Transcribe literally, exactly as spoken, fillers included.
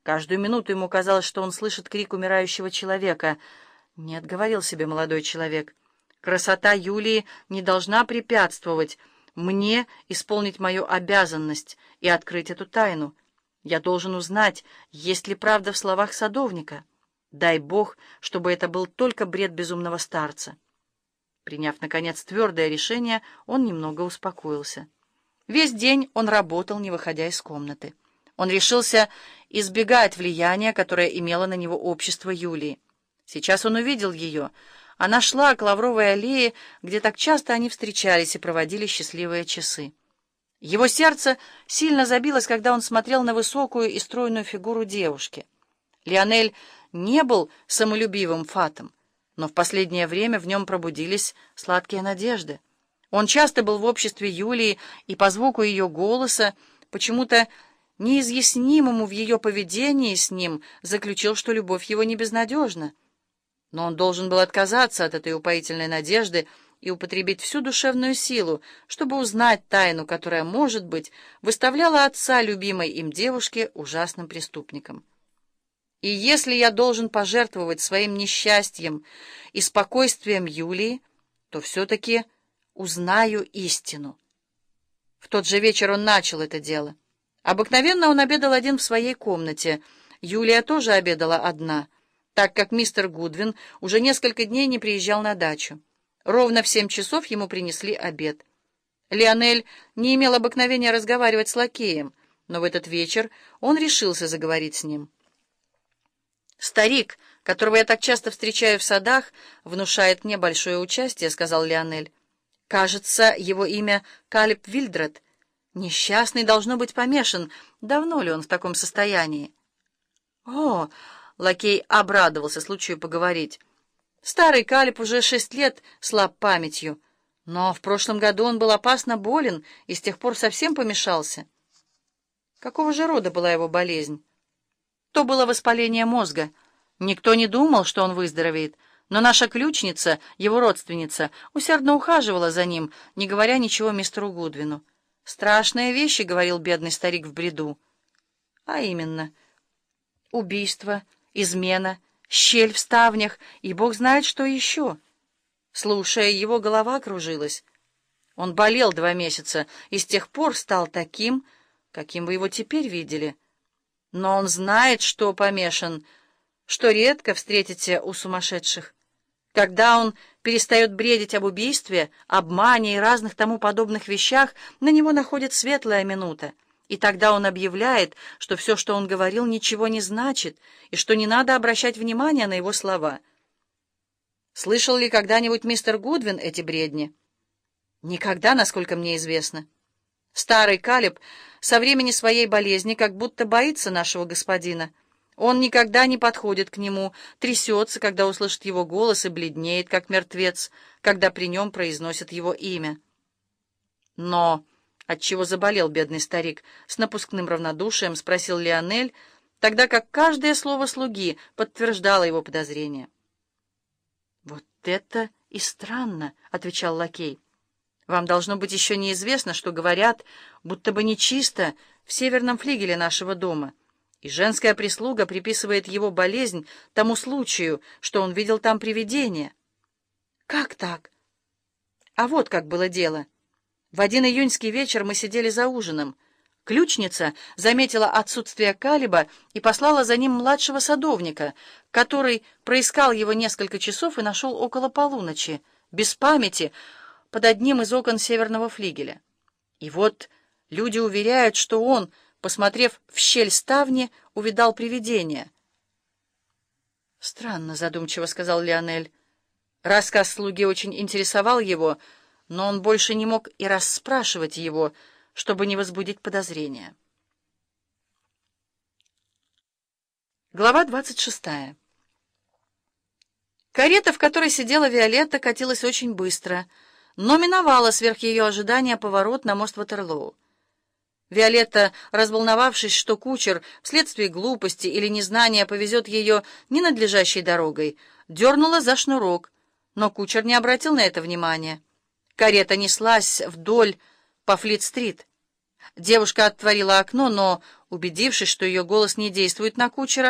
Каждую минуту ему казалось, что он слышит крик умирающего человека. «Нет», — говорил себе молодой человек, — «красота Юлии не должна препятствовать мне исполнить мою обязанность и открыть эту тайну. Я должен узнать, есть ли правда в словах садовника. Дай Бог, чтобы это был только бред безумного старца». Приняв, наконец, твердое решение, он немного успокоился. Весь день он работал, не выходя из комнаты. Он решился избегать влияния, которое имело на него общество Юлии. Сейчас он увидел ее. Она шла к Лавровой аллее, где так часто они встречались и проводили счастливые часы. Его сердце сильно забилось, когда он смотрел на высокую и стройную фигуру девушки. Лионель не был самолюбивым фатом, но в последнее время в нем пробудились сладкие надежды. Он часто был в обществе Юлии, и по звуку ее голоса, почему-то неизъяснимому в ее поведении с ним, заключил, что любовь его не безнадежна. Но он должен был отказаться от этой упоительной надежды и употребить всю душевную силу, чтобы узнать тайну, которая, может быть, выставляла отца любимой им девушки ужасным преступником. И если я должен пожертвовать своим несчастьем и спокойствием Юлии, то все-таки узнаю истину. В тот же вечер он начал это дело. Обыкновенно он обедал один в своей комнате. Юлия тоже обедала одна, так как мистер Гудвин уже несколько дней не приезжал на дачу. Ровно в семь часов ему принесли обед. Лионель не имел обыкновения разговаривать с лакеем, но в этот вечер он решился заговорить с ним. «Старик, которого я так часто встречаю в садах, внушает мне большое участие», — сказал Лионель. «Кажется, его имя Калеб Вильдред. Несчастный, должно быть, помешан. Давно ли он в таком состоянии?» «О!» — лакей обрадовался случаю поговорить. «Старый Калеб уже шесть лет слаб памятью, но в прошлом году он был опасно болен и с тех пор совсем помешался». «Какого же рода была его болезнь?» «То было воспаление мозга. Никто не думал, что он выздоровеет, но наша ключница, его родственница, усердно ухаживала за ним, не говоря ничего мистеру Гудвину. «Страшные вещи», — говорил бедный старик в бреду. «А именно, убийство, измена, щель в ставнях и бог знает что еще». Слушая, его голова кружилась. Он болел два месяца и с тех пор стал таким, каким вы его теперь видели. Но он знает, что помешан, что редко встретите у сумасшедших. Когда он перестает бредить об убийстве, обмане и разных тому подобных вещах, на него находит светлая минута, и тогда он объявляет, что все, что он говорил, ничего не значит, и что не надо обращать внимания на его слова. Слышал ли когда-нибудь мистер Гудвин эти бредни? Никогда, насколько мне известно. Старый Калеб со времени своей болезни как будто боится нашего господина. Он никогда не подходит к нему, трясется, когда услышит его голос, и бледнеет, как мертвец, когда при нем произносят его имя. Но отчего заболел бедный старик? С напускным равнодушием спросил Лионель, тогда как каждое слово слуги подтверждало его подозрения. «Вот это и странно», — отвечал лакей. «Вам должно быть еще неизвестно, что говорят, будто бы нечисто в северном флигеле нашего дома». И женская прислуга приписывает его болезнь тому случаю, что он видел там привидение. Как так? А вот как было дело. В один июньский вечер мы сидели за ужином. Ключница заметила отсутствие Калеба и послала за ним младшего садовника, который проискал его несколько часов и нашел около полуночи, без памяти, под одним из окон северного флигеля. И вот люди уверяют, что он, посмотрев в щель ставни, увидал привидение. «Странно», — задумчиво сказал Лионель. Рассказ слуги очень интересовал его, но он больше не мог и расспрашивать его, чтобы не возбудить подозрения. Глава двадцать шестая. Карета, в которой сидела Виолетта, катилась очень быстро, но миновала сверх ее ожидания поворот на мост Ватерлоу. Виолетта, разволновавшись, что кучер вследствие глупости или незнания повезет ее ненадлежащей дорогой, дернула за шнурок, но кучер не обратил на это внимания. Карета неслась вдоль по Флит-стрит. Девушка отворила окно, но, убедившись, что ее голос не действует на кучера,